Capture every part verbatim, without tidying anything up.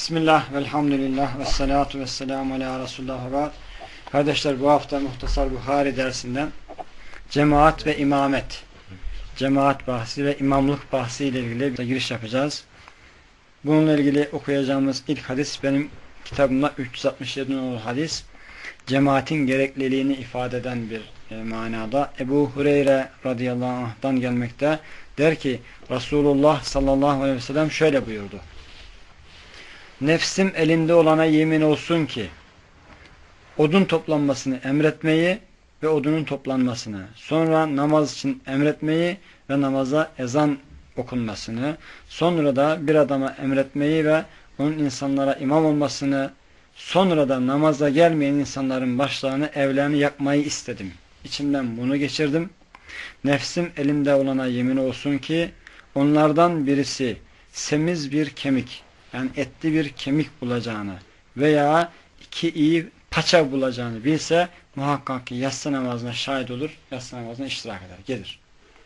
Bismillah, velhamdülillah, ve salatu ve selamu ala Resulullah ve ba'd. Kardeşler, bu hafta Muhtasar Buhari dersinden cemaat ve imamet, cemaat bahsi ve imamlık bahsi ile ilgili bir giriş yapacağız. Bununla ilgili okuyacağımız ilk hadis benim kitabımda üç yüz altmış yedi numaralı hadis. Cemaatin gerekliliğini ifade eden bir e, manada. Ebu Hureyre radıyallahu anh'tan gelmekte. Der ki, Resulullah sallallahu aleyhi ve sellem şöyle buyurdu. Nefsim elinde olana yemin olsun ki odun toplanmasını emretmeyi ve odunun toplanmasını, sonra namaz için emretmeyi ve namaza ezan okunmasını, sonra da bir adama emretmeyi ve onun insanlara imam olmasını, sonra da namaza gelmeyen insanların başlarını, evlerini yakmayı istedim. İçimden bunu geçirdim. Nefsim elimde olana yemin olsun ki onlardan birisi semiz bir kemik, yani etli bir kemik bulacağını veya iki iyi paça bulacağını bilse muhakkak ki yatsı namazına şahit olur, yatsı namazına iştirak eder, gelir.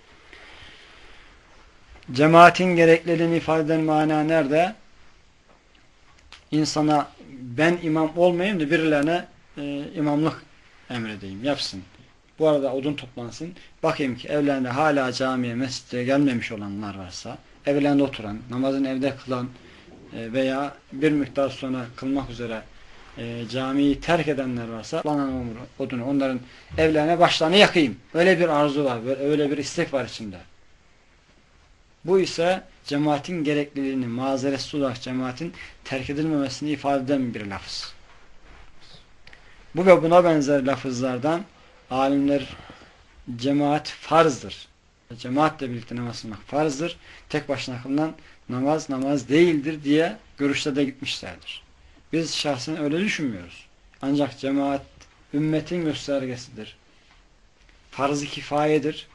Cemaatin gerekliliğini ifade eden mana nerede? İnsana ben imam olmayayım da birilerine e, imamlık emredeyim, yapsın. Bu arada odun toplansın. Bakayım ki evlerinde hala camiye, mescide gelmemiş olanlar varsa, evlerinde oturan, namazını evde kılan veya bir miktar sonra kılmak üzere e, camiyi terk edenler varsa lanan odunu onların evlerine başlarını yakayım. Öyle bir arzu var, öyle bir istek var içinde. Bu ise cemaatin gerekliliğini, mazeretsiz olarak cemaatin terk edilmemesini ifade eden bir lafız. Bu ve buna benzer lafızlardan alimler cemaat farzdır. Cemaatle birlikte namaz kılmak farzdır. Tek başına kılınan namaz namaz değildir diye görüşte de gitmişlerdir. Biz şahsen öyle düşünmüyoruz. Ancak cemaat ümmetin göstergesidir. Farz-ı kifayedir.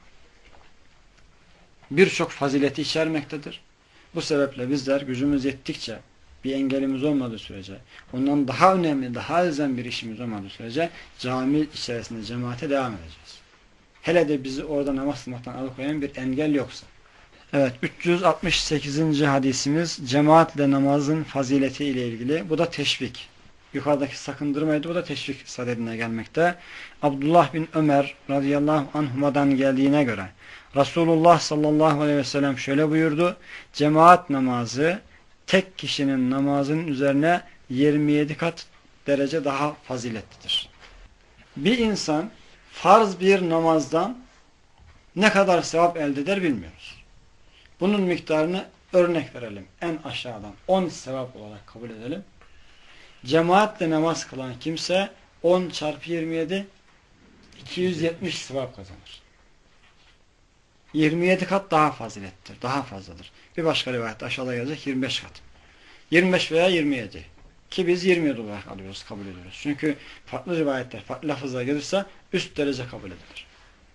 Birçok fazileti içermektedir. Bu sebeple bizler gücümüz yettikçe, bir engelimiz olmadığı sürece, ondan daha önemli, daha elzem bir işimiz olmadığı sürece cami içerisinde cemaate devam edeceğiz. Hele de bizi orada namaz kılmaktan alıkoyan bir engel yoksa. Evet, üç yüz altmış sekizinci hadisimiz cemaatle namazın fazileti ile ilgili. Bu da teşvik. Yukarıdaki sakındırmaydı, bu da teşvik sadedine gelmekte. Abdullah bin Ömer radıyallahu anhuma'dan geldiğine göre Resulullah sallallahu aleyhi ve sellem şöyle buyurdu. Cemaat namazı tek kişinin namazının üzerine yirmi yedi kat derece daha faziletlidir. Bir insan farz bir namazdan ne kadar sevap elde eder bilmiyoruz. Bunun miktarını örnek verelim. En aşağıdan on sevap olarak kabul edelim. Cemaatle namaz kılan kimse on çarpı yirmi yedi iki yüz yetmiş sevap kazanır. yirmi yedi kat daha fazilettir. Daha fazladır. Bir başka rivayette aşağıda gelecek yirmi beş kat. yirmi beş veya yirmi yedi. Ki biz yirmi yedi olarak alıyoruz, kabul ediyoruz. Çünkü farklı rivayetler, farklı lafızlar gelirse üst derece kabul edilir.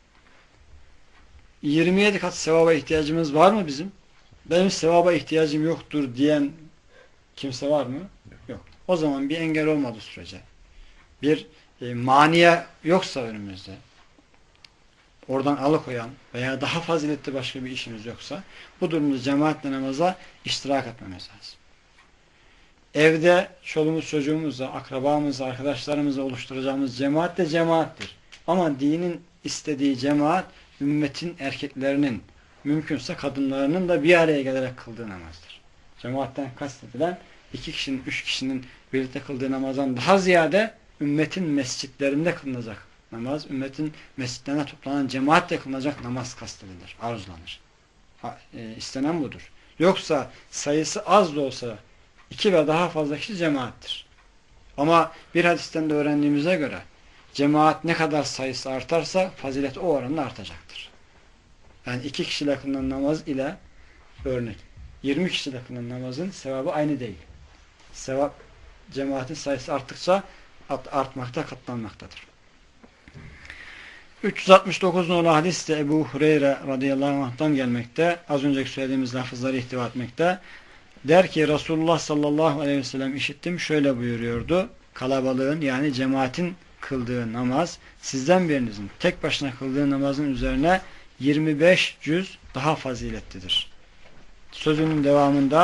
yirmi yedi kat sevaba ihtiyacımız var mı bizim? Benim sevaba ihtiyacım yoktur diyen kimse var mı? Yok. O zaman bir engel olmadığı sürece, bir e, maniye yoksa önümüzde, oradan alıkoyan veya daha faziletli başka bir işimiz yoksa, bu durumda cemaatle namaza iştirak etmemiz lazım. Evde çoluğumuz, çocuğumuzla, akrabamızla, arkadaşlarımızla oluşturacağımız cemaat de cemaattir. Ama dinin istediği cemaat, ümmetin erkeklerinin, mümkünse kadınlarının da bir araya gelerek kıldığı namazdır. Cemaatten kastedilen iki kişinin, üç kişinin birlikte kıldığı namazdan daha ziyade ümmetin mescitlerinde kılınacak namaz, ümmetin mescitlerine toplanan cemaatle kılınacak namaz kastedilir, arzulanır. Ha, e, istenen budur. Yoksa sayısı az da olsa iki ve daha fazla kişi cemaattir. Ama bir hadisten de öğrendiğimize göre cemaat ne kadar sayısı artarsa fazilet o oranla artacaktır. Yani iki kişiyle kılınan namaz ile örnek yirmi kişiyle kılınan namazın sevabı aynı değil. Sevap cemaatin sayısı arttıkça artmakta, katlanmaktadır. üç yüz altmış dokuz numaralı hadis de Ebu Hureyre radıyallahu anh'tan gelmekte. Az önceki söylediğimiz lafızları ihtiva etmekte. Der ki Resulullah sallallahu aleyhi ve sellem işittim şöyle buyuruyordu. Kalabalığın yani cemaatin kıldığı namaz sizden birinizin tek başına kıldığı namazın üzerine yirmi beş cüz daha faziletlidir. Sözünün devamında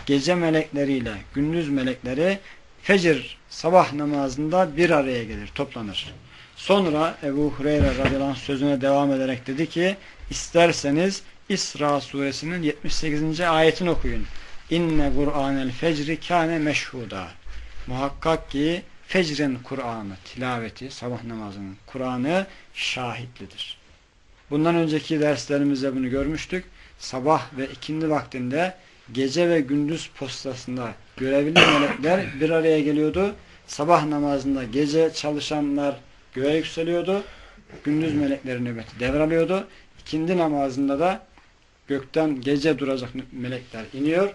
gece melekleriyle gündüz melekleri fecir sabah namazında bir araya gelir, toplanır. Sonra Ebu Hureyre radıyallahu anh sözüne devam ederek dedi ki, isterseniz İsra suresinin yetmiş sekizinci ayetini okuyun. İnne Kur'anel fecri kâne meşhuda. Muhakkak ki fecrin Kur'an'ı, tilaveti, sabah namazının Kur'an'ı şahitlidir. Bundan önceki derslerimizde bunu görmüştük. Sabah ve ikindi vaktinde gece ve gündüz postasında görevli melekler bir araya geliyordu. Sabah namazında gece çalışanlar göğe yükseliyordu. Gündüz melekleri nöbeti devralıyordu. İkindi namazında da gökten gece duracak melekler iniyor.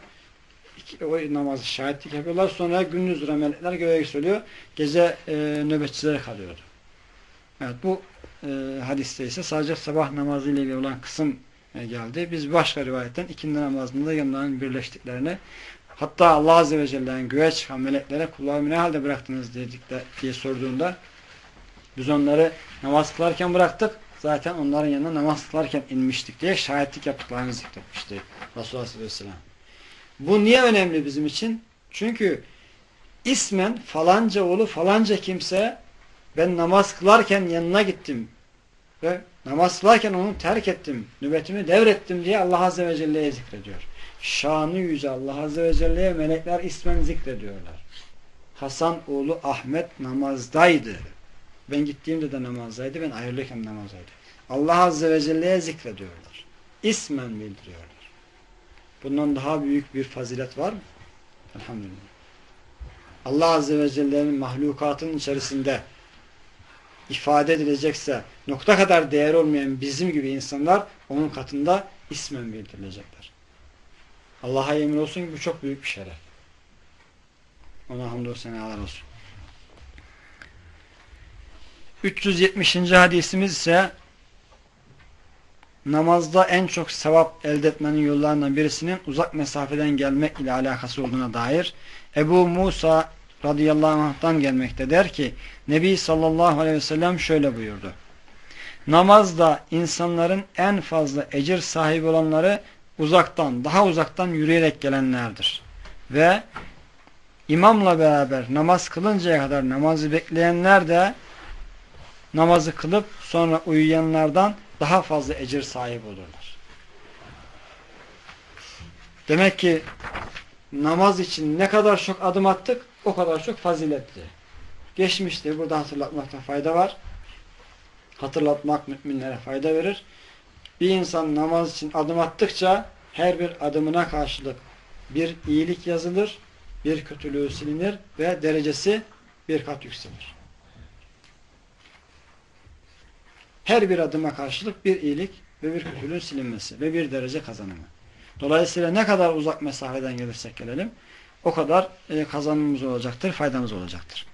O namazı şahitlik yapıyorlar. Sonra gündüz duran melekler göğe yükseliyor. Gece e, nöbetçiler kalıyordu. Evet, bu e, hadiste ise sadece sabah namazı ile ilgili olan kısım e, geldi. Biz başka rivayetten ikindi namazında yanlarının birleştiklerini, hatta Allah Azze ve Celle'nin göğe çıkan meleklere kullarımı ne halde bıraktınız dedik de, diye sorduğunda biz onları namaz kılarken bıraktık. Zaten onların yanına namaz kılarken inmiştik diye şahitlik yaptıklarını zikretmişti Resulullah sallallahu aleyhi ve sellem. Bu niye önemli bizim için? Çünkü ismen falanca oğlu falanca kimse ben namaz kılarken yanına gittim ve namaz kılarken onu terk ettim, nöbetimi devrettim diye Allah Azze ve Celle'ye zikrediyor. Şanı yüce Allah Azze ve Celle'ye melekler ismen zikrediyorlar. Hasan oğlu Ahmet namazdaydı. Ben gittiğimde de namazdaydı, ben ayrılırken namazdaydı. Allah Azze ve Celle'ye zikrediyorlar. İsmen bildiriyorlar. Bundan daha büyük bir fazilet var mı? Elhamdülillah. Allah Azze ve Celle'nin mahlukatının içerisinde ifade edilecekse nokta kadar değer olmayan bizim gibi insanlar onun katında ismen bildirilecekler. Allah'a yemin olsun ki bu çok büyük bir şeref. Ona hamdolsun, senalar olsun. üç yüz yetmişinci hadisimiz ise namazda en çok sevap elde etmenin yollarından birisinin uzak mesafeden gelmek ile alakası olduğuna dair Ebu Musa radıyallahu anh'tan gelmekte, der ki Nebi sallallahu aleyhi ve sellem şöyle buyurdu. Namazda insanların en fazla ecir sahibi olanları uzaktan, daha uzaktan yürüyerek gelenlerdir. Ve imamla beraber namaz kılıncaya kadar namazı bekleyenler de namazı kılıp sonra uyuyanlardan daha fazla ecir sahibi olurlar. Demek ki namaz için ne kadar çok adım attık o kadar çok faziletli. Geçmişti. Burada hatırlatmakta fayda var. Hatırlatmak müminlere fayda verir. Bir insan namaz için adım attıkça her bir adımına karşılık bir iyilik yazılır, bir kötülüğü silinir ve derecesi bir kat yükselir. Her bir adıma karşılık bir iyilik ve bir kötülüğün silinmesi ve bir derece kazanımı. Dolayısıyla ne kadar uzak mesafeden gelirsek gelelim o kadar kazanımımız olacaktır, faydamız olacaktır.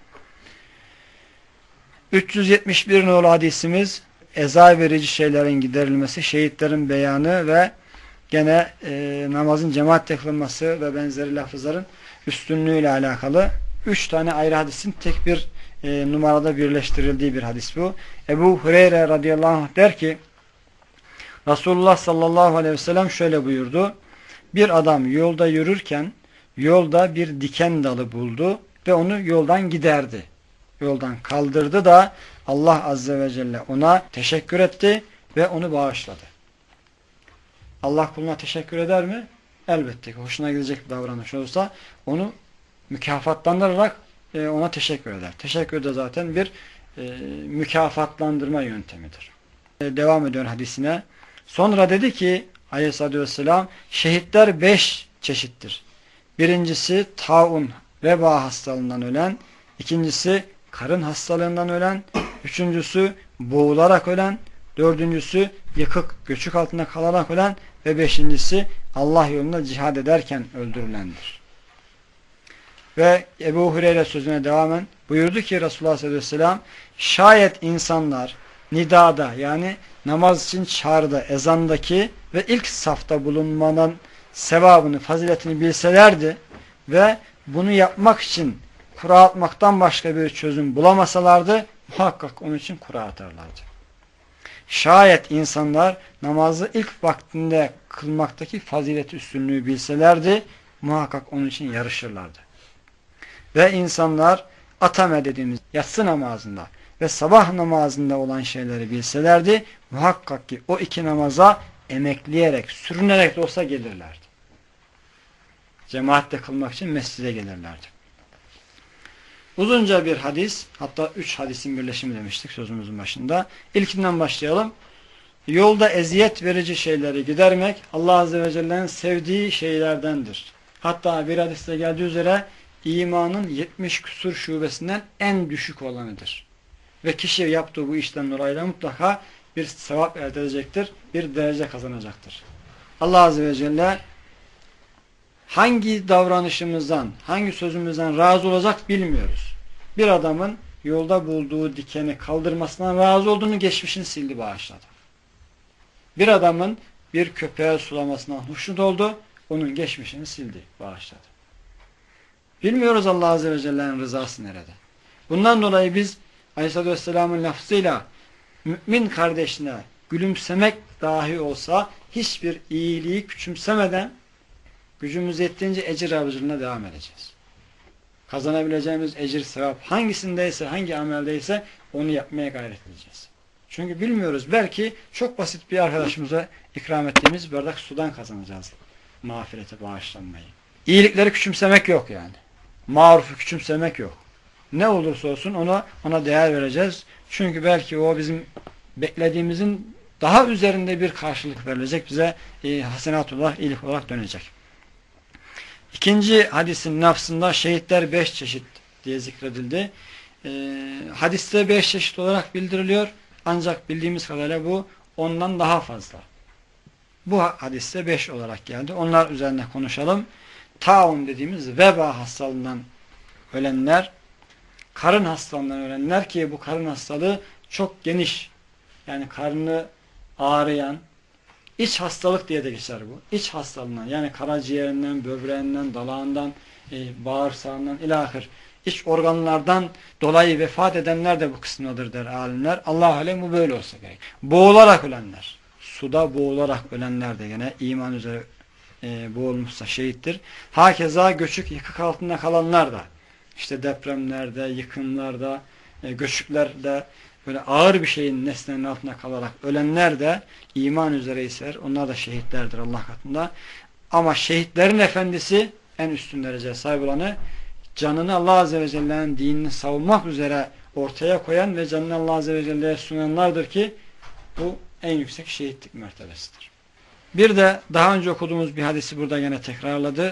üç yüz yetmiş bir nolu hadisimiz eza verici şeylerin giderilmesi, şehitlerin beyanı ve gene e, namazın cemaatle kılınması ve benzeri lafızların üstünlüğüyle alakalı üç tane ayrı hadisin tek bir e, numarada birleştirildiği bir hadis bu. Ebu Hureyre radıyallahu anh der ki Resulullah sallallahu aleyhi ve sellem şöyle buyurdu. Bir adam yolda yürürken yolda bir diken dalı buldu ve onu yoldan giderdi. Yoldan kaldırdı da Allah azze ve celle ona teşekkür etti ve onu bağışladı. Allah kuluna teşekkür eder mi? Elbette ki hoşuna gidecek bir davranış olsa onu mükafatlandırarak e, ona teşekkür eder. Teşekkür de zaten bir e, mükafatlandırma yöntemidir. E, devam ediyor hadisine. Sonra dedi ki aleyhissalatü vesselam şehitler beş çeşittir. Birincisi taun, veba hastalığından ölen, ikincisi karın hastalığından ölen, üçüncüsü boğularak ölen, dördüncüsü yıkık, göçük altında kalarak ölen ve beşincisi Allah yolunda cihad ederken öldürülendir. Ve Ebu Hureyre sözüne devamen buyurdu ki Resulullah sallallahu aleyhi ve sellem şayet insanlar nidada yani namaz için çağrıda, ezandaki ve ilk safta bulunmanın sevabını, faziletini bilselerdi ve bunu yapmak için kura atmaktan başka bir çözüm bulamasalardı muhakkak onun için kura atarlardı. Şayet insanlar namazı ilk vaktinde kılmaktaki fazileti üstünlüğü bilselerdi muhakkak onun için yarışırlardı. Ve insanlar atame dediğimiz yatsı namazında ve sabah namazında olan şeyleri bilselerdi, muhakkak ki o iki namaza emekleyerek, sürünerek de olsa gelirlerdi. Cemaatle kılmak için mescide gelirlerdi. Uzunca bir hadis, hatta üç hadisin birleşimi demiştik sözümüzün başında. İlkinden başlayalım. Yolda eziyet verici şeyleri gidermek Allah Azze ve Celle'nin sevdiği şeylerdendir. Hatta bir hadiste geldiği üzere imanın yetmiş küsur şubesinden en düşük olanıdır. Ve kişi yaptığı bu işten dolayı da mutlaka bir sevap elde edecektir, bir derece kazanacaktır. Allah Azze ve Celle hangi davranışımızdan, hangi sözümüzden razı olacak bilmiyoruz. Bir adamın yolda bulduğu dikeni kaldırmasından razı olduğunu geçmişini sildi, bağışladı. Bir adamın bir köpeğe sulamasından hoşnut oldu, onun geçmişini sildi, bağışladı. Bilmiyoruz Allah Azze ve Celle'nin rızası nerede. Bundan dolayı biz Aleyhisselatü Vesselam'ın lafzıyla mümin kardeşine gülümsemek dahi olsa hiçbir iyiliği küçümsemeden gücümüz yettiğince ecir avcılığına devam edeceğiz. Kazanabileceğimiz ecir, sevap hangisindeyse, hangi ameldeyse onu yapmaya gayret edeceğiz. Çünkü bilmiyoruz. Belki çok basit bir arkadaşımıza ikram ettiğimiz bardak sudan kazanacağız mağfirete, bağışlanmayı. İyilikleri küçümsemek yok yani. Marufu küçümsemek yok. Ne olursa olsun ona ona değer vereceğiz. Çünkü belki o bizim beklediğimizin daha üzerinde bir karşılık verilecek. Bize e, hasenat olarak, iyilik olarak dönecek. İkinci hadisin nafsında şehitler beş çeşit diye zikredildi. E, hadiste beş çeşit olarak bildiriliyor. Ancak bildiğimiz kadarıyla bu ondan daha fazla. Bu hadiste beş olarak geldi. Onlar üzerine konuşalım. Taun dediğimiz veba hastalığından ölenler, karın hastalığından ölenler ki bu karın hastalığı çok geniş. Yani karnı ağrıyan, iç hastalık diye de geçer bu. İç hastalığından yani karaciğerinden, böbreğinden, dalağından, e, bağırsağından ilahir iç organlardan dolayı vefat edenler de bu kısımdadır der alimler. Allah alem bu böyle olsa gerek. Boğularak ölenler, suda boğularak ölenler de gene iman üzere e, boğulmuşsa şehittir. Hakeza göçük yıkık altında kalanlar da işte depremlerde, yıkımlarda, e, göçüklerde böyle ağır bir şeyin nesnenin altında kalarak ölenler de iman üzere ise onlar da şehitlerdir Allah katında. Ama şehitlerin efendisi en üstün derece sahip olanı canını Allah Azze ve Celle'nin dinini savunmak üzere ortaya koyan ve canını Allah Azze ve Celle'ye sunanlardır ki bu en yüksek şehitlik mertebesidir. Bir de daha önce okuduğumuz bir hadisi burada yine tekrarladı.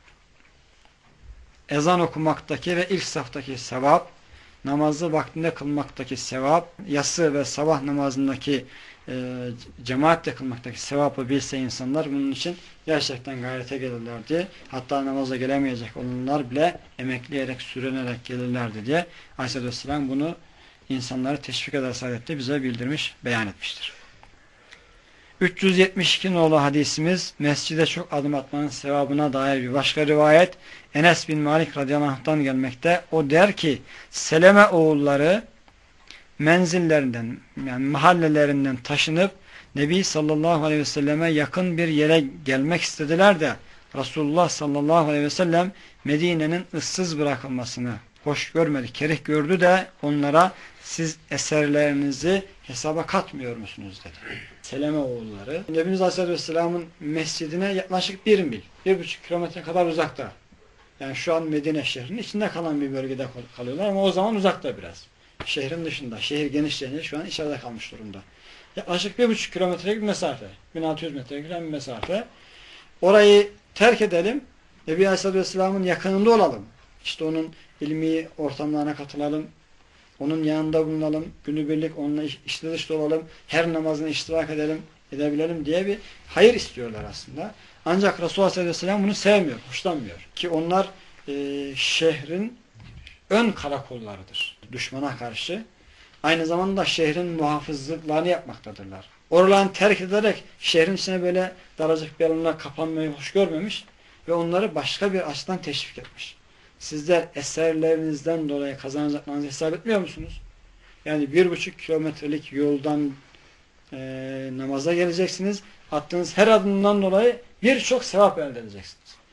Ezan okumaktaki ve ilk saftaki sevap, namazı vaktinde kılmaktaki sevap, yatsı ve sabah namazındaki e, cemaatle kılmaktaki sevapı bilse insanlar bunun için gerçekten gayrete gelirlerdi. Hatta namaza gelemeyecek olanlar bile emekleyerek, sürünerek gelirlerdi diye Aleyhisselatü Vesselam bunu insanları teşvik eder saadette bize bildirmiş, beyan etmiştir. üç yüz yetmiş iki nolu hadisimiz mescide çok adım atmanın sevabına dair bir başka rivayet Enes bin Malik radıyallahu anh'tan gelmekte. O der ki Seleme oğulları menzillerinden yani mahallelerinden taşınıp Nebi sallallahu aleyhi ve selleme yakın bir yere gelmek istediler de Resulullah sallallahu aleyhi ve sellem Medine'nin ıssız bırakılmasını hoş görmedi, kerih gördü de onlara siz eserlerinizi hesaba katmıyor musunuz dedi. Seleme oğulları. Nebimiz Aleyhisselatü Vesselam'ın mescidine yaklaşık bir mil, bir buçuk kilometre kadar uzakta. Yani şu an Medine şehrinin içinde kalan bir bölgede kalıyorlar ama o zaman uzakta biraz. Şehrin dışında. Şehir genişleyince şu an içeride kalmış durumda. Yaklaşık bir buçuk kilometrelik bir mesafe. bin altı yüz metrelik bir mesafe. Orayı terk edelim. Nebi Aleyhisselatü Vesselam'ın yakınında olalım. İşte onun ilmi ortamlarına katılalım. Onun yanında bulunalım. Günübirlik onunla içli dışlı olalım. Her namazına iştirak edelim, edebilelim diye bir hayır istiyorlar aslında. Ancak Resulullah sallallahu aleyhi ve sellem bunu sevmiyor, hoşlanmıyor. Ki onlar e, şehrin ön karakollarıdır. Düşmana karşı. Aynı zamanda şehrin muhafızlıklarını yapmaktadırlar. Oralarını terk ederek şehrin içine böyle daracık bir alanına kapanmayı hoş görmemiş ve onları başka bir açıdan teşvik etmiş. Sizler eserlerinizden dolayı kazanacaklarınızı hesap etmiyor musunuz? Yani bir buçuk kilometrelik yoldan e, namaza geleceksiniz. Attığınız her adımdan dolayı birçok sevap elde edeceksiniz.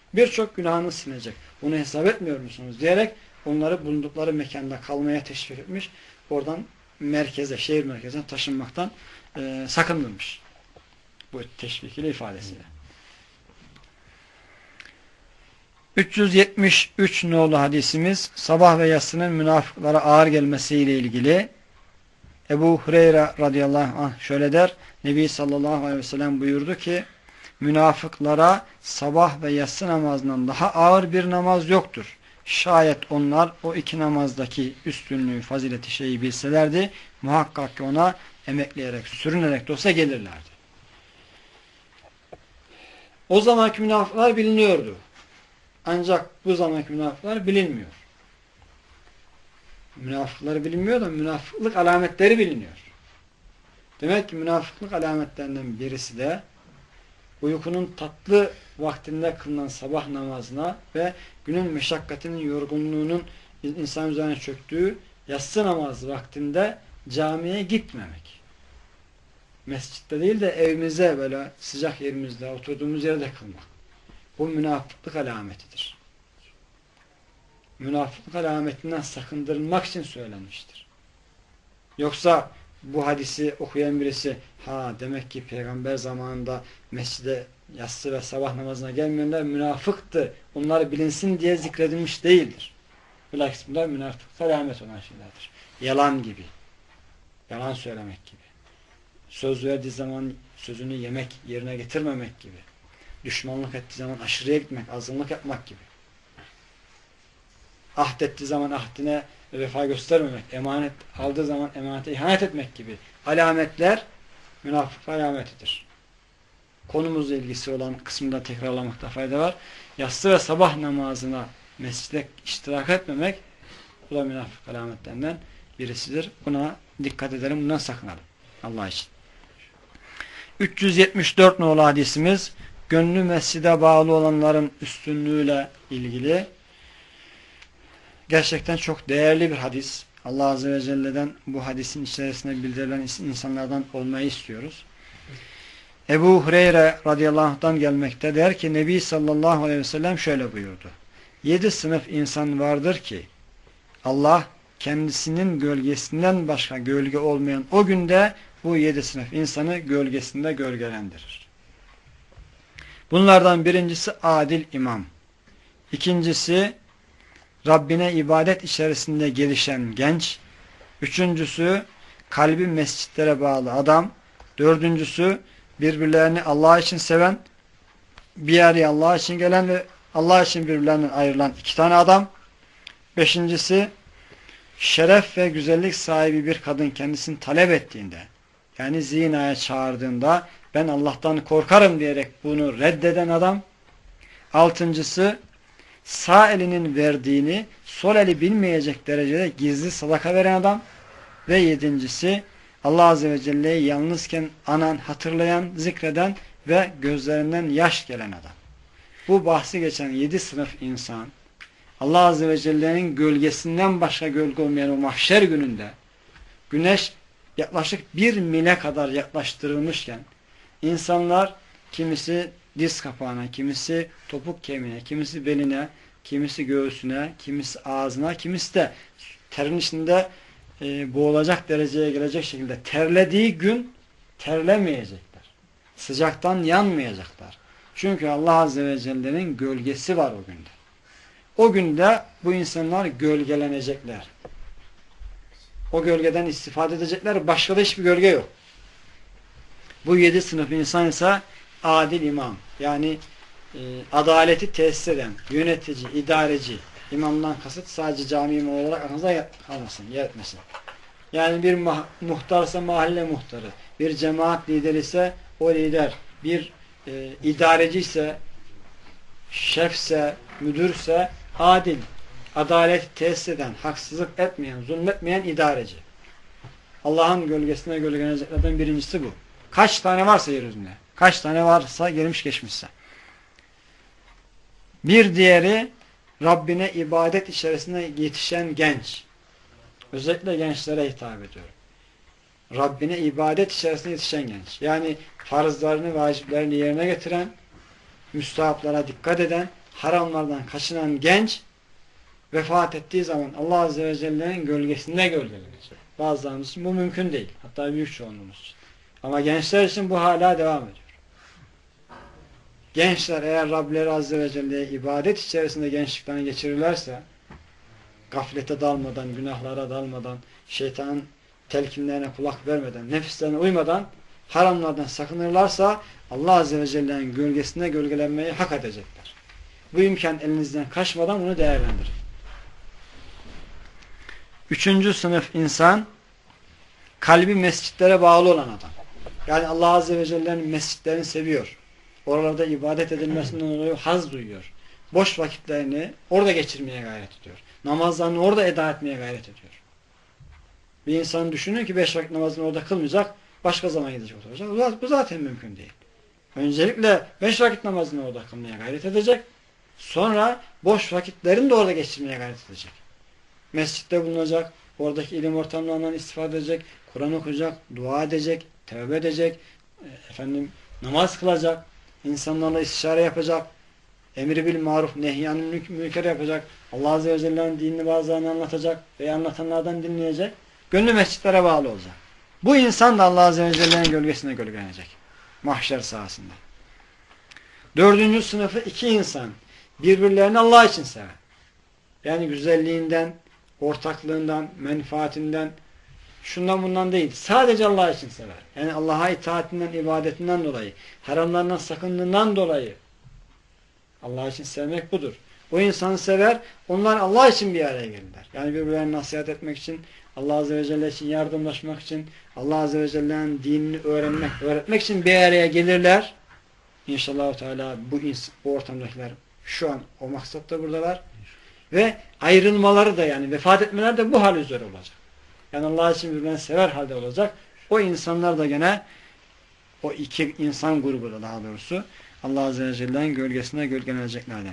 Birçok günahını silecek. Bunu hesap etmiyor musunuz diyerek onları bulundukları mekanda kalmaya teşvik etmiş. Oradan merkeze, şehir merkezine taşınmaktan e, sakındırmış. Bu teşvik ile ifadesiyle. üç yüz yetmiş üç nolu hadisimiz sabah ve yatsının münafıklara ağır gelmesiyle ilgili. Ebu Hureyre radıyallahu anh şöyle der. Nebi sallallahu aleyhi ve sellem buyurdu ki münafıklara sabah ve yatsı namazından daha ağır bir namaz yoktur. Şayet onlar o iki namazdaki üstünlüğü, fazileti şeyi bilselerdi muhakkak ki ona emekleyerek, sürünerek de olsa gelirlerdi. O zamanki münafıklar biliniyordu. Ancak bu zamanki münafıklar bilinmiyor. Münafıkları bilinmiyor da münafıklık alametleri biliniyor. Demek ki münafıklık alametlerinden birisi de uykunun tatlı vaktinde kılınan sabah namazına ve günün meşakkatinin, yorgunluğunun insan üzerine çöktüğü yatsı namazı vaktinde camiye gitmemek. Mescitte değil de evimize böyle sıcak yerimizde, oturduğumuz yerde kılmak. Bu münafıklık alametidir. Münafıklık alametinden sakındırılmak için söylenmiştir. Yoksa bu hadisi okuyan birisi ha demek ki peygamber zamanında mescide yatsı ve sabah namazına gelmeyenler münafıktı. Onlar bilinsin diye zikredilmiş değildir. Bilakis bunlar münafıklık alamet olan şeylerdir. Yalan gibi. Yalan söylemek gibi. Söz verdiği zaman sözünü yemek, yerine getirmemek gibi. Düşmanlık ettiği zaman aşırıya gitmek, azınlık yapmak gibi. Ahd ettiği zaman ahdine vefa göstermemek, emanet aldığı zaman emanete ihanet etmek gibi alametler münafık alametidir. Konumuzla ilgisi olan kısmında tekrarlamakta fayda var. Yatsı ve sabah namazına mescide iştirak etmemek bu da münafık alametlerinden birisidir. Buna dikkat edelim, bundan sakınalım. Allah için. üç yüz yetmiş dört nolu hadisimiz gönlü mescide bağlı olanların üstünlüğüyle ilgili. Gerçekten çok değerli bir hadis. Allah Azze ve Celle'den bu hadisin içerisinde bildirilen insanlardan olmayı istiyoruz. Ebu Hureyre radıyallahu anh'tan gelmekte, der ki Nebi sallallahu aleyhi ve sellem şöyle buyurdu. Yedi sınıf insan vardır ki Allah kendisinin gölgesinden başka gölge olmayan o günde bu yedi sınıf insanı gölgesinde gölgelendirir. Bunlardan birincisi adil imam. İkincisi Rabbine ibadet içerisinde gelişen genç. Üçüncüsü kalbi mescitlere bağlı adam. Dördüncüsü birbirlerini Allah için seven, bir araya Allah için gelen ve Allah için birbirlerinden ayrılan iki tane adam. Beşincisi şeref ve güzellik sahibi bir kadın kendisini talep ettiğinde, yani zinaya çağırdığında ben Allah'tan korkarım diyerek bunu reddeden adam. Altıncısı sağ elinin verdiğini sol eli bilmeyecek derecede gizli sadaka veren adam. Ve yedincisi Allah Azze ve Celle'yi yalnızken anan, hatırlayan, zikreden ve gözlerinden yaş gelen adam. Bu bahsi geçen yedi sınıf insan Allah Azze ve Celle'nin gölgesinden başka gölge olmayan o mahşer gününde güneş yaklaşık bir mile kadar yaklaştırılmışken insanlar kimisi diz kapağına, kimisi topuk kemiğine, kimisi beline, kimisi göğsüne, kimisi ağzına, kimisi de terin içinde e, boğulacak dereceye gelecek şekilde terlediği gün terlemeyecekler. Sıcaktan yanmayacaklar. Çünkü Allah Azze ve Celle'nin gölgesi var o günde. O günde bu insanlar gölgelenecekler. O gölgeden istifade edecekler. Başka da hiçbir gölge yok. Bu yedi sınıf insan ise adil imam. Yani e, adaleti tesis eden, yönetici, idareci. İmamdan kasıt sadece cami imamı olarak aklınıza kalmasın, yer etmesin. Yani bir muhtarsa mahalle muhtarı, bir cemaat lideri ise o lider, bir e, idareci ise, şefse, müdürse adil, adalet tesis eden, haksızlık etmeyen, zulmetmeyen idareci. Allah'ın gölgesine gölgeleneceklerden birincisi bu. Kaç tane varsa yeryüzünde, kaç tane varsa gelmiş geçmişse. Bir diğeri Rabbine ibadet içerisinde yetişen genç. Özellikle gençlere hitap ediyorum. Rabbine ibadet içerisinde yetişen genç. Yani farzlarını, vaciplerini yerine getiren, müstahaplara dikkat eden, haramlardan kaçınan genç vefat ettiği zaman Allah Azze ve Celle'nin gölgesinde gölgelenecek. Bazılarımız için bu mümkün değil. Hatta büyük çoğunluğumuz için. Ama gençler için bu hala devam ediyor. Gençler eğer Rableri Azze ve Celle'ye ibadet içerisinde gençliklerini geçirirlerse, gaflete dalmadan, günahlara dalmadan, şeytanın telkinlerine kulak vermeden, nefislerine uymadan, haramlardan sakınırlarsa Allah Azze ve Celle'nin gölgesinde gölgelenmeyi hak edecekler. Bu imkan elinizden kaçmadan bunu değerlendirin. Üçüncü sınıf insan, kalbi mescitlere bağlı olan adam. Yani Allah Azze ve Celle'nin mescitlerini seviyor. Oralarda ibadet edilmesinden dolayı haz duyuyor. Boş vakitlerini orada geçirmeye gayret ediyor. Namazlarını orada eda etmeye gayret ediyor. Bir insan düşünün ki beş vakit namazını orada kılmayacak, başka zaman gidecek oturacak. Bu zaten mümkün değil. Öncelikle beş vakit namazını orada kılmaya gayret edecek. Sonra boş vakitlerini de orada geçirmeye gayret edecek. Mescitte bulunacak, oradaki ilim ortamlarından istifade edecek, Kur'an okuyacak, dua edecek, tevbe edecek, efendim namaz kılacak, insanlarla istişare yapacak, emri bil maruf, nehyanı münker yapacak, Allah Azze ve Celle'nin dinini bazılarını anlatacak veya anlatanlardan dinleyecek, gönlü mescitlere bağlı olacak. Bu insan da Allah Azze ve Celle'nin gölgesine gölgelenecek. Mahşer sahasında. Dördüncü sınıfı iki insan birbirlerini Allah için sever. Yani güzelliğinden, ortaklığından, menfaatinden, şundan bundan değil. Sadece Allah için sever. Yani Allah'a itaatinden, ibadetinden dolayı, haramlarından sakındığından dolayı Allah için sevmek budur. O insanı sever, onlar Allah için bir araya gelirler. Yani birbirlerine nasihat etmek için, Allah Azze ve Celle için yardımlaşmak için, Allah Azze ve Celle'nin dinini öğrenmek, öğretmek için bir araya gelirler. İnşallah Teala bu, bu ortamdakiler şu an o maksatla buradalar. Ve ayrılmaları da yani vefat etmeler de bu hal üzere olacak. Yani Allah için birbirlerini sever halde olacak. O insanlar da gene o iki insan grubu da daha doğrusu Allah Azze ve Celle'nin gölgesine gölgeleneceklerden.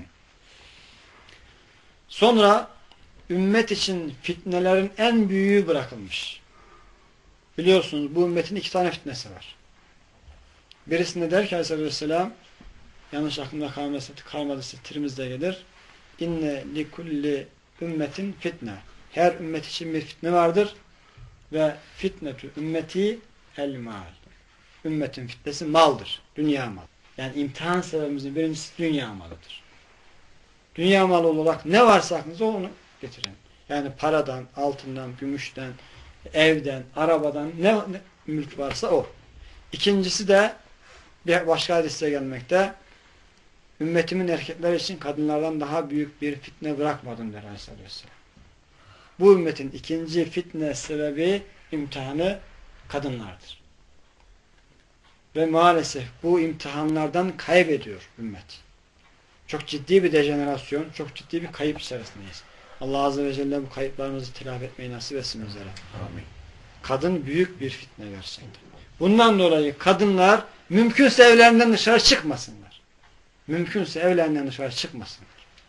Sonra ümmet için fitnelerin en büyüğü bırakılmış. Biliyorsunuz bu ümmetin iki tane fitnesi var. Birisinde der ki Aleyhisselatü Vesselam, yanlış aklımda kalmadıysa, kalmadıysa Tirmiz'de gelir. İnne likulli ümmetin fitne. Her ümmet için bir fitne vardır. Ve fitnetü ümmeti el mal. Ümmetin fitnesi maldır. Dünya malı. Yani imtihan sebebimizin birincisi dünya malıdır. Dünya malı olarak ne varsa aklınıza onu getirin. Yani paradan, altından, gümüşten, evden, arabadan ne, ne mülk varsa o. İkincisi de bir başka hadiste gelmekte. Ümmetimin erkekler için kadınlardan daha büyük bir fitne bırakmadım der Aleyhisselatü Vesselam. Bu ümmetin ikinci fitne sebebi imtihanı kadınlardır. Ve maalesef bu imtihanlardan kaybediyor ümmet. Çok ciddi bir dejenerasyon, çok ciddi bir kayıp içerisindeyiz. Allah Azze ve Celle bu kayıplarımızı telafi etmeyi nasip etsin bizlere. Amin. Kadın büyük bir fitne gerçekten. Bundan dolayı kadınlar mümkünse evlerinden dışarı çıkmasınlar. Mümkünse evlerinden dışarı çıkmasınlar.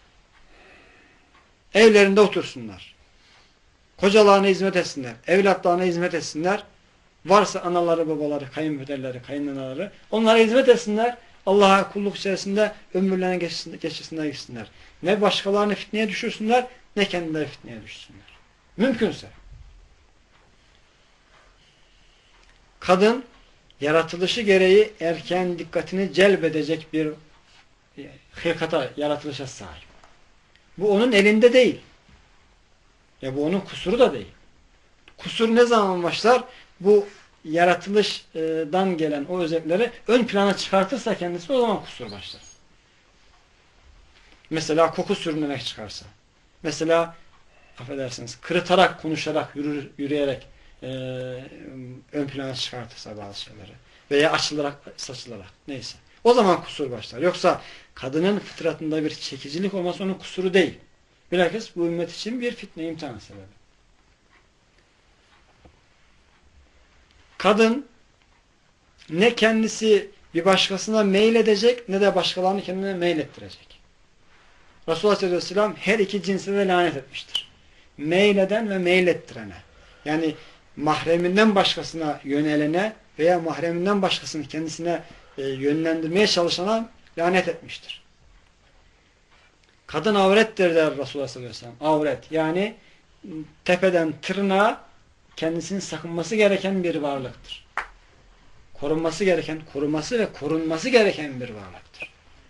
Evlerinde otursunlar. Kocalarına hizmet etsinler. Evlatlarına hizmet etsinler. Varsa anaları, babaları, kayınpederleri, kayınanaları onlara hizmet etsinler. Allah'a kulluk içerisinde ömürlerine geçirsinler, gitsinler. Ne başkalarını fitneye düşürsünler, ne kendileri fitneye düşsünler. Mümkünse. Kadın, yaratılışı gereği erken dikkatini celbedecek bir hilkata, yaratılışa sahip. Bu onun elinde değil. Ya bu onun kusuru da değil. Kusur ne zaman başlar? Bu yaratılıştan gelen o özellikleri ön plana çıkartırsa kendisi o zaman kusur başlar. Mesela koku sürünerek çıkarsa. Mesela affedersiniz kırıtarak, konuşarak, yürür, yürüyerek e, ön plana çıkartırsa bazı şeyleri. Veya açılarak, saçılarak. Neyse. O zaman kusur başlar. Yoksa kadının fıtratında bir çekicilik olması onun kusuru değil. Bilakis bu ümmet için bir fitne imtihan sebebi. Kadın ne kendisi bir başkasına meyledecek ne de başkalarını kendine meylettirecek. Resulullah sallallahu aleyhi ve sellem her iki cinse de lanet etmiştir. Meyleden ve meylettirene. Yani mahreminden başkasına yönelene veya mahreminden başkasını kendisine e, yönlendirmeye çalışana lanet etmiştir. Kadın avrettir der Resulullah sallallahu aleyhi ve sellem. Avret. Yani tepeden tırnağa kendisini sakınması gereken bir varlıktır. Korunması gereken, koruması ve korunması gereken bir varlıktır.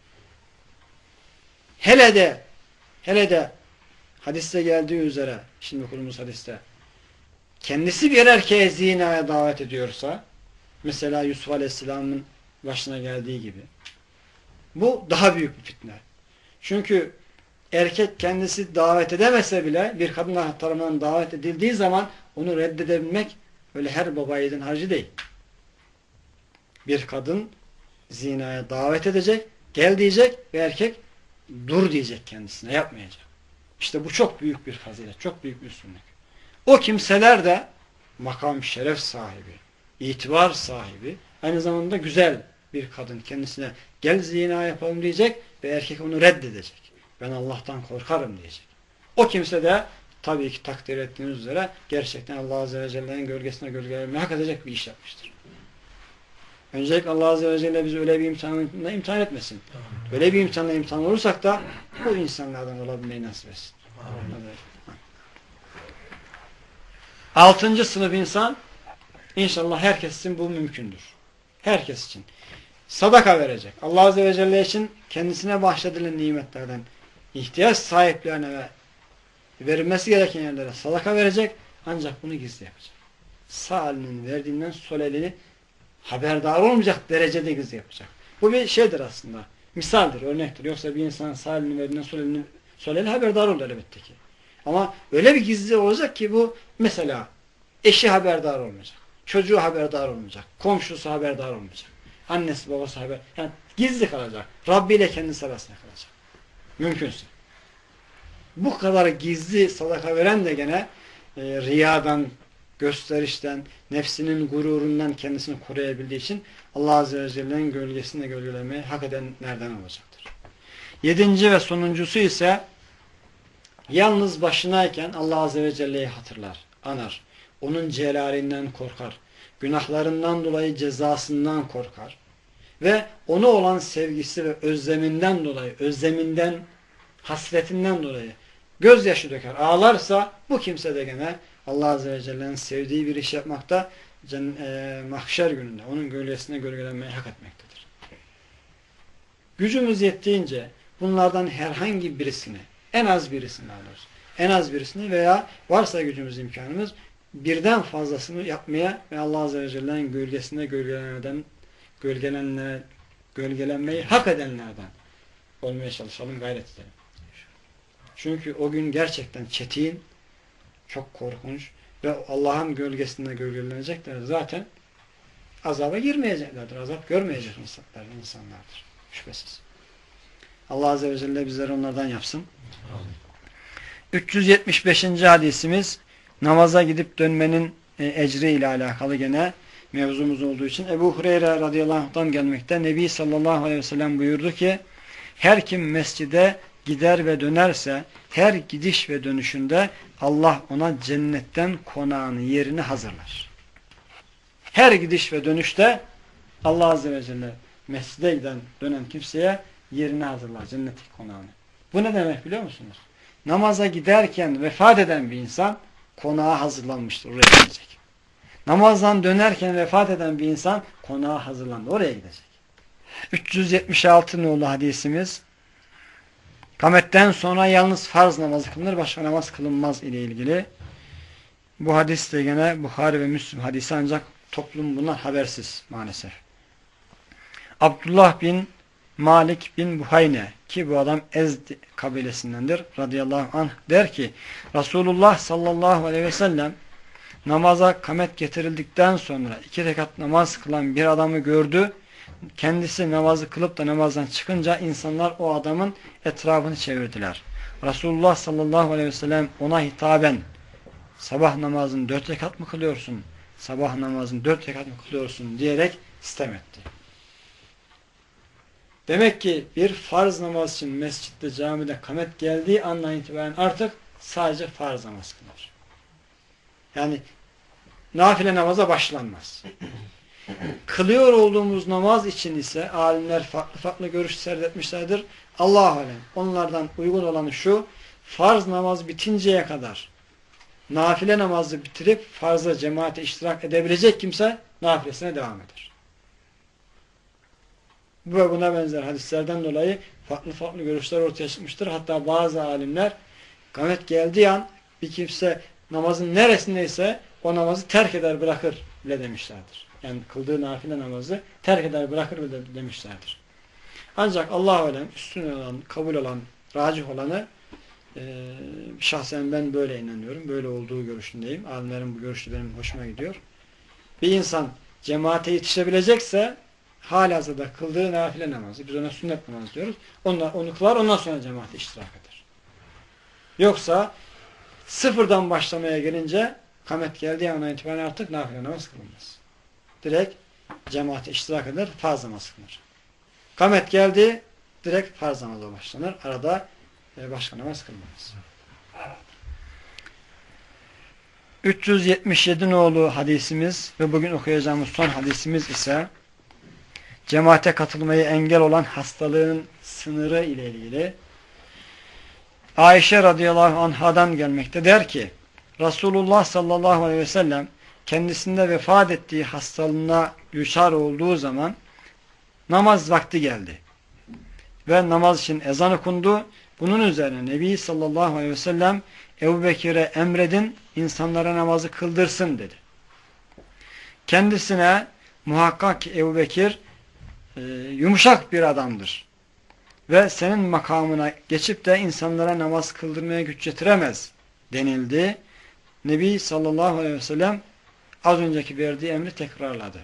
Hele de hele de hadiste geldiği üzere, şimdi okulumuz hadiste, kendisi bir erkeğe zinaya davet ediyorsa, mesela Yusuf Aleyhisselam'ın başına geldiği gibi, bu daha büyük bir fitne. Çünkü erkek kendisi davet edemese bile bir kadın tarafından davet edildiği zaman onu reddedebilmek öyle her baba yiğidin harcı değil. Bir kadın zinaya davet edecek, gel diyecek ve erkek dur diyecek kendisine, yapmayacak. İşte bu çok büyük bir fazilet, çok büyük bir üstünlük. O kimseler de makam şeref sahibi, itibar sahibi, aynı zamanda güzel bir kadın kendisine gel zina yapalım diyecek ve erkek onu reddedecek. Ben Allah'tan korkarım diyecek. O kimse de tabii ki takdir ettiğiniz üzere gerçekten Allah Azze ve Celle'nin gölgesine gölgelenmeyi hak edecek bir iş yapmıştır. Öncelikle Allah Azze ve Celle bizi öyle bir imtihanla imtihan etmesin. Öyle bir imtihanla imtihan olursak da bu insanlardan olabilmeyi nasip etsin. Altıncı sınıf insan, inşallah herkes için bu mümkündür. Herkes için. Sadaka verecek. Allah Azze ve Celle için kendisine bahşedilen nimetlerden ihtiyaç sahiplerine ve verilmesi gereken yerlere sadaka verecek. Ancak bunu gizli yapacak. Sağ elinin verdiğinden sol elini haberdar olmayacak derecede gizli yapacak. Bu bir şeydir aslında. Misaldir, örnektir. Yoksa bir insan sağ elini verdiğinden sol elini sol eli haberdar olur elbette ki. Ama öyle bir gizli olacak ki bu mesela eşi haberdar olmayacak. Çocuğu haberdar olmayacak. Komşusu haberdar olmayacak. Annesi babası haber. Yani gizli kalacak. Rabbi ile kendisi arasında kalacak. Mümkünse. Bu kadar gizli sadaka veren de gene e, riyadan, gösterişten, nefsinin gururundan kendisini koruyabildiği için Allah Azze ve Celle'nin gölgesinde gölgelenmeyi hak edenlerden olacaktır. Yedinci ve sonuncusu ise yalnız başınayken Allah Azze ve Celle'yi hatırlar, anar. Onun celalinden korkar. Günahlarından dolayı cezasından korkar. Ve ona olan sevgisi ve özleminden dolayı, özleminden, hasretinden dolayı gözyaşı döker, ağlarsa bu kimse de gene Allah Azze ve Celle'nin sevdiği bir iş yapmakta, e, mahşer gününde onun gölgesine gölgelenmeyi hak etmektedir. Gücümüz yettiğince bunlardan herhangi birisini, en az birisini alırız. En az birisini veya varsa gücümüz, imkanımız birden fazlasını yapmaya ve Allah Azze ve Celle'nin gölgesinde gölgelenmeden, gölgelenme, gölgelenmeyi hak edenlerden olmaya çalışalım, gayret edelim. Çünkü o gün gerçekten çetin, çok korkunç ve Allah'ın gölgesinde gölgelenecekler. Zaten azaba girmeyeceklerdir. Azap görmeyecek insanlar, insanlardır. Şüphesiz. Allah Azze ve Celle bizleri onlardan yapsın. üç yüz yetmiş beşinci hadisimiz namaza gidip dönmenin ecri ile alakalı gene mevzumuz olduğu için Ebu Hureyre radıyallahu anh'tan gelmekte. Nebi sallallahu aleyhi ve sellem buyurdu ki her kim mescide gider ve dönerse her gidiş ve dönüşünde Allah ona cennetten konağını, yerini hazırlar. Her gidiş ve dönüşte Allah Azze ve Celle mescide giden, dönen kimseye yerini hazırlar, cennetteki konağını. Bu ne demek biliyor musunuz? Namaza giderken vefat eden bir insan konağa hazırlanmıştır, oraya gidecek. Namazdan dönerken vefat eden bir insan konağa hazırlandı, oraya gidecek. üç yüz yetmiş altı nolu hadisimiz kametten sonra yalnız farz namazı kılınır, başka namaz kılınmaz ile ilgili. Bu hadis de gene Buhari ve Müslim hadisi ancak toplum bundan habersiz maalesef. Abdullah bin Malik bin Buhayne ki bu adam Ezd kabilesindendir radıyallahu anh der ki Resulullah sallallahu aleyhi ve sellem namaza kamet getirildikten sonra iki rekat namaz kılan bir adamı gördü. Kendisi namazı kılıp da namazdan çıkınca insanlar o adamın etrafını çevirdiler. Resulullah sallallahu aleyhi ve sellem ona hitaben sabah namazını dört rekat mı kılıyorsun? Sabah namazını dört rekat mı kılıyorsun? Diyerek sitem etti. Demek ki bir farz namaz için mescitte, camide kamet geldiği andan itibaren artık sadece farz namaz kılınır. Yani nafile namaza başlanmaz. Kılıyor olduğumuz namaz için ise alimler farklı farklı görüş serdetmişlerdir. Allah-u alem. Onlardan uygun olanı şu: farz namaz bitinceye kadar nafile namazı bitirip farza cemaate iştirak edebilecek kimse nafilesine devam eder. Bu ve buna benzer hadislerden dolayı farklı farklı görüşler ortaya çıkmıştır. Hatta bazı alimler kâmet geldiği an bir kimse namazın neresindeyse o namazı terk eder bırakır bile demişlerdir. Yani kıldığı nafile namazı terk eder bırakır bile demişlerdir. Ancak Allah-u alem üstün olan, kabul olan, racih olanı e, şahsen ben böyle inanıyorum. Böyle olduğu görüşündeyim. Alimlerin bu görüşü benim hoşuma gidiyor. Bir insan cemaate yetişebilecekse halihazırda kıldığı nafile namazı, biz ona sünnet namazı diyoruz. Onlar, onu kılar, ondan sonra cemaate iştirak eder. Yoksa sıfırdan başlamaya gelince kamet geldiği andan itibaren artık nafile namaz kılınmaz. Direkt cemaate iştirak eder, farz namaz kılınır. Kamet geldi, direkt farz namaza başlanır. Arada e, başka namaz kılınmaz. üç yüz yetmiş yedi nolu hadisimiz ve bugün okuyacağımız son hadisimiz ise cemaate katılmayı engel olan hastalığın sınırı ile ilgili. Ayşe radıyallahu anhadan gelmekte, der ki Resulullah sallallahu aleyhi ve sellem kendisinde vefat ettiği hastalığına düşar olduğu zaman namaz vakti geldi ve namaz için ezan okundu. Bunun üzerine Nebi sallallahu aleyhi ve sellem Ebu Bekir'e emredin, insanlara namazı kıldırsın dedi. Kendisine muhakkak ki Ebu Bekir e, yumuşak bir adamdır ve senin makamına geçip de insanlara namaz kıldırmaya güç yetiremez denildi. Nebi sallallahu aleyhi ve sellem az önceki verdiği emri tekrarladı.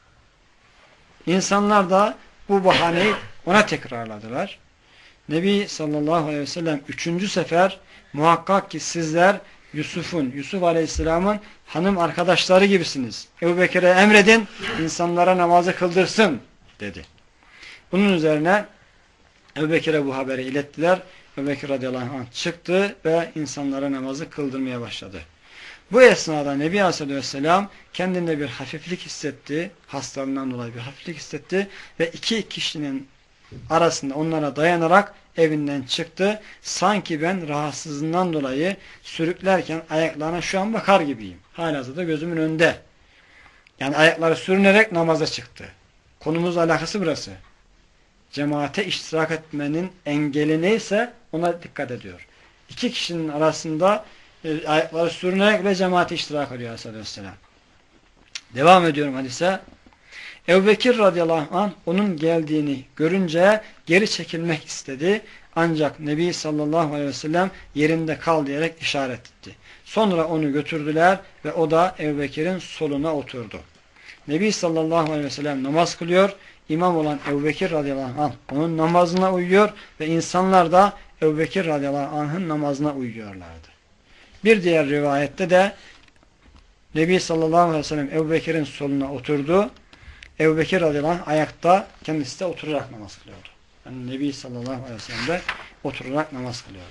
İnsanlar da bu bahaneyi ona tekrarladılar. Nebi sallallahu aleyhi ve sellem üçüncü sefer muhakkak ki sizler Yusuf'un, Yusuf aleyhisselamın hanım arkadaşları gibisiniz. Ebu Bekir'e emredin, insanlara namazı kıldırsın dedi. Bunun üzerine Ebu Bekir'e bu haberi ilettiler. Ebu Bekir radıyallahu anh çıktı ve insanlara namazı kıldırmaya başladı. Bu esnada Nebi aleyhisselam kendinde bir hafiflik hissetti. Hastalığından dolayı bir hafiflik hissetti ve iki kişinin arasında onlara dayanarak evinden çıktı. Sanki ben rahatsızlığından dolayı sürüklerken ayaklarına şu an bakar gibiyim. Halihazırda gözümün önünde. Yani ayakları sürünerek namaza çıktı. Konumuzla alakası burası. Cemaate iştirak etmenin engeli neyse ona dikkat ediyor. İki kişinin arasında e, ayakları sürünerek ve cemaate iştirak ediyor Aleyhisselam. Devam ediyorum hadise. Ebu Bekir radıyallahu anh onun geldiğini görünce geri çekilmek istedi. Ancak Nebi sallallahu aleyhi ve sellem yerinde kal diyerek işaret etti. Sonra onu götürdüler ve o da Ebu Bekir'in soluna oturdu. Nebi sallallahu aleyhi ve sellem namaz kılıyor. İmam olan Ebu Bekir radıyallahu anh onun namazına uyuyor ve insanlar da Ebu Bekir radıyallahu anh'ın namazına uyuyorlardı. Bir diğer rivayette de Nebi sallallahu aleyhi ve sellem Ebu Bekir'in soluna oturdu. Ebu Bekir radıyallahu anh ayakta, kendisi de oturarak namaz kılıyordu. Yani Nebi sallallahu aleyhi ve sellem de oturarak namaz kılıyordu.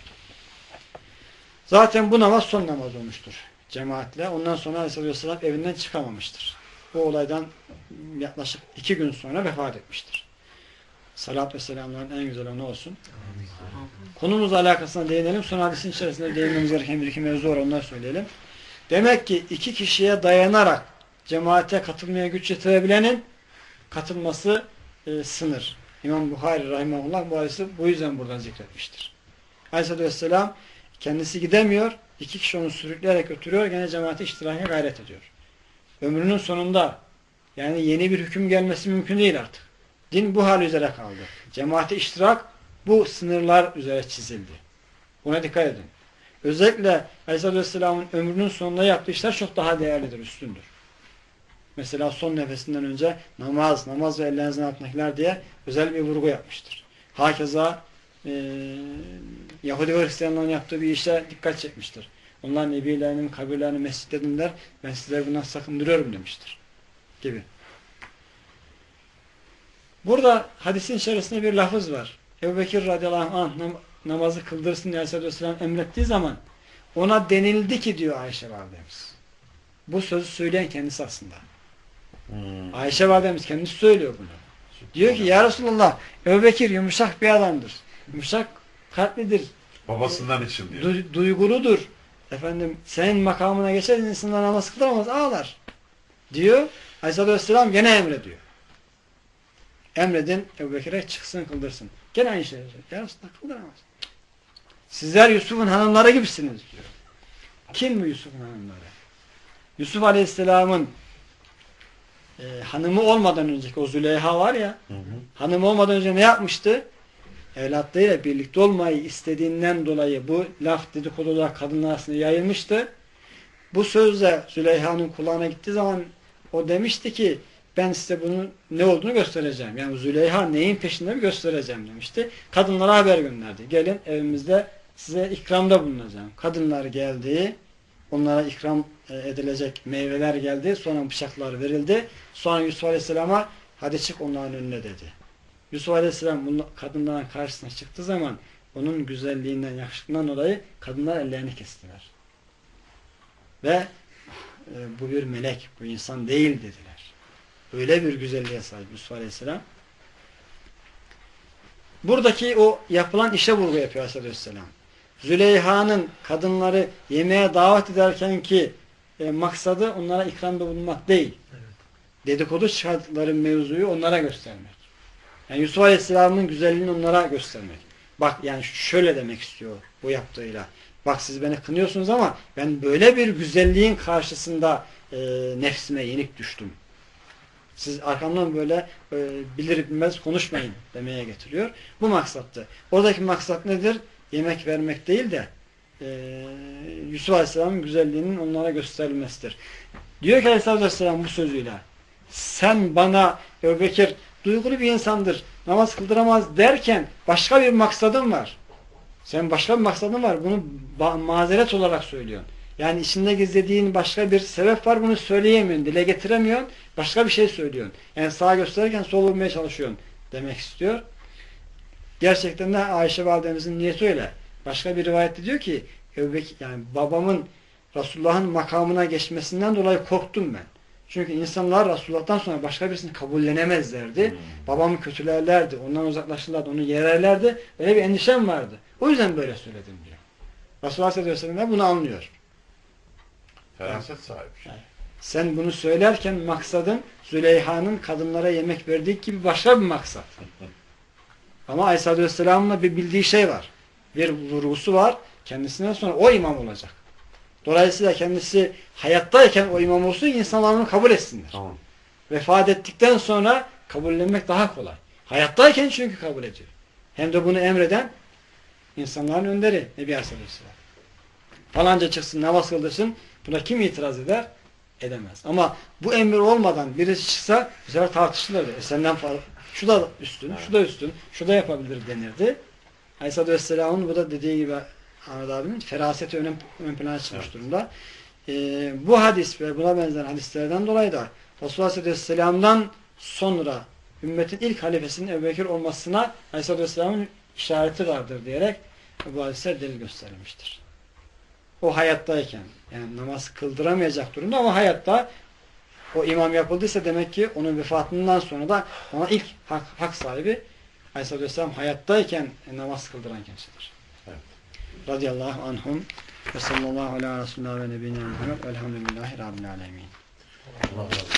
Zaten bu namaz son namaz olmuştur cemaatle. Ondan sonra Aleyhisselam evinden çıkamamıştır. Bu olaydan yaklaşık iki gün sonra vefat etmiştir. Salat ve selamların en güzel ne olsun. Amin. Konumuzla alakasına değinelim. Sonra hadisin içerisinde değinmemiz gereken bir iki mevzu var. Onları söyleyelim. Demek ki iki kişiye dayanarak cemaate katılmaya güç yetirebilenin katılması e, sınır. İmam Buhari rahimahullah bu hadisi bu yüzden burada zikretmiştir. Aleyhisselam kendisi gidemiyor. İki kişi onu sürükleyerek götürüyor. Gene cemaate iştiraka gayret ediyor. Ömrünün sonunda yani yeni bir hüküm gelmesi mümkün değil artık. Din bu hal üzere kaldı. Cemaate iştirak bu sınırlar üzere çizildi. Buna dikkat edin. Özellikle Aleyhisselam'ın ömrünün sonunda yaptığı işler çok daha değerlidir, üstündür. Mesela son nefesinden önce namaz, namaz ve ellerinizin altındakiler diye özel bir vurgu yapmıştır. Hakeza e, Yahudi ve Hristiyanların yaptığı bir işe dikkat çekmiştir. Onlar nebilerinin kabirlerini mescit edinler, ben sizleri bundan sakındırıyorum demiştir. Gibi. Burada hadisin içerisinde bir lafız var. Ebu Bekir radıyallahu anh nam namazı kıldırsın diye Aleyhisselam emrettiği zaman ona denildi ki diyor Ayşe validemiz. Bu sözü söyleyen kendisi aslında. Hmm. Ayşe validemiz kendisi söylüyor bunu. Diyor ki ya Resulallah Ebu Bekir yumuşak bir adamdır. Yumuşak kalplidir. Babasından için diyor. Du duyguludur. Efendim senin makamına geçer insanlar namaz kıldıramaz ağlar. Diyor. Aleyhisselatü Vesselam gene emrediyor. Emredin Ebu Bekir'e çıksın kıldırsın. Gene aynı şey. Ya Resulallah kıldıramaz. Sizler Yusuf'un hanımları gibisiniz diyor. Kim bu Yusuf'un hanımları? Yusuf Aleyhisselam'ın e, hanımı olmadan önceki o Züleyha var ya, hı hı. hanımı olmadan önce ne yapmıştı? Evlatlarıyla birlikte olmayı istediğinden dolayı bu laf dedikodular kadınlar arasında yayılmıştı. Bu sözle Züleyha'nın kulağına gittiği zaman o demişti ki ben size bunun ne olduğunu göstereceğim. Yani Züleyha neyin peşinde mi göstereceğim demişti. Kadınlara haber gönderdi. Gelin evimizde size ikramda bulunacağım. Kadınlar geldi. Onlara ikram edilecek meyveler geldi. Sonra bıçaklar verildi. Sonra Yusuf Aleyhisselam'a hadi çık onların önüne dedi. Yusuf Aleyhisselam bunun kadınların karşısına çıktığı zaman onun güzelliğinden, yakışıklığından dolayı kadınlar ellerini kestiler. Ve e, bu bir melek, bu insan değil dediler. Öyle bir güzelliğe sahip Yusuf Aleyhisselam. Buradaki o yapılan işe vurgu yapıyor Aleyhisselam. Züleyha'nın kadınları yemeğe davet ederken ki e, maksadı onlara ikramda bulunmak değil. Evet. Dedikodu çıkarttıkları mevzuyu onlara göstermek. Yani Yusuf Aleyhisselam'ın güzelliğini onlara göstermek. Bak yani şöyle demek istiyor bu yaptığıyla. Bak siz beni kınıyorsunuz ama ben böyle bir güzelliğin karşısında e, nefsime yenik düştüm. Siz arkamdan böyle e, bilir bilmez konuşmayın demeye getiriyor. Bu maksattı. Oradaki maksat nedir? Yemek vermek değil de e, Yusuf Aleyhisselam'ın güzelliğinin onlara gösterilmesidir. Diyor ki Aleyhisselatü Vesselam bu sözüyle sen bana Ebu Bekir duygulu bir insandır, namaz kıldıramaz derken başka bir maksadın var. Sen başka bir maksadın var. Bunu mazeret olarak söylüyorsun. Yani içinde gizlediğin başka bir sebep var. Bunu söyleyemiyorsun, dile getiremiyorsun. Başka bir şey söylüyorsun. Yani sağa gösterirken sol vurmaya çalışıyorsun demek istiyor. Gerçekten de Ayşe validemizin niyeti öyle. Başka bir rivayette diyor ki yani babamın Resulullah'ın makamına geçmesinden dolayı korktum ben. Çünkü insanlar Resulullah'tan sonra başka birisini kabullenemezlerdi. Hmm. Babamı kötülerlerdi. Ondan uzaklaşırlardı. Onu yererlerdi. Öyle bir endişem vardı. O yüzden böyle söyledim diyor. Resulullah sallallahu aleyhi ve sellem bunu anlıyor. Feraset sahibi. Yani sen bunu söylerken maksadın Züleyha'nın kadınlara yemek verdiği gibi başka bir maksat. Ama Aleyhisselatü Vesselam'ın bir bildiği şey var. Bir vurgusu var. Kendisinden sonra o imam olacak. Dolayısıyla kendisi hayattayken o imam olsun, insanlar onu kabul etsinler. Tamam. Vefat ettikten sonra kabullenmek daha kolay. Hayattayken çünkü kabul ediyor. Hem de bunu emreden insanların önderi Nebi Aleyhisselatü Vesselam. Falanca çıksın, namaz kıldırsın. Buna kim itiraz eder? Edemez. Ama bu emir olmadan birisi çıksa bu sefer tartışılırdı. E senden fazla, şu da üstün, evet. şu da üstün, şu da yapabilir denirdi. Aleyhisselatü Vesselam'ın bu da dediği gibi Ahmet abinin feraseti ön, ön plana çıkmış evet. durumda. Ee, bu hadis ve buna benzer hadislerden dolayı da Resulullah Aleyhisselam'dan sonra ümmetin ilk halifesinin Ebu Bekir olmasına Aleyhisselatü Vesselam'ın işareti vardır diyerek bu hadisler delil gösterilmiştir. O hayattayken yani namaz kıldıramayacak durumda ama hayatta o imam yapıldıysa demek ki onun vefatından sonra da ona ilk hak, hak sahibi Aleyhisselatü Vesselam hayattayken namaz kıldıran kimsedir. Evet. Radiyallahu anhum ve sallallahu ala Resulullah ve nebine Muhammed velhamdülillahi rabbil alemin.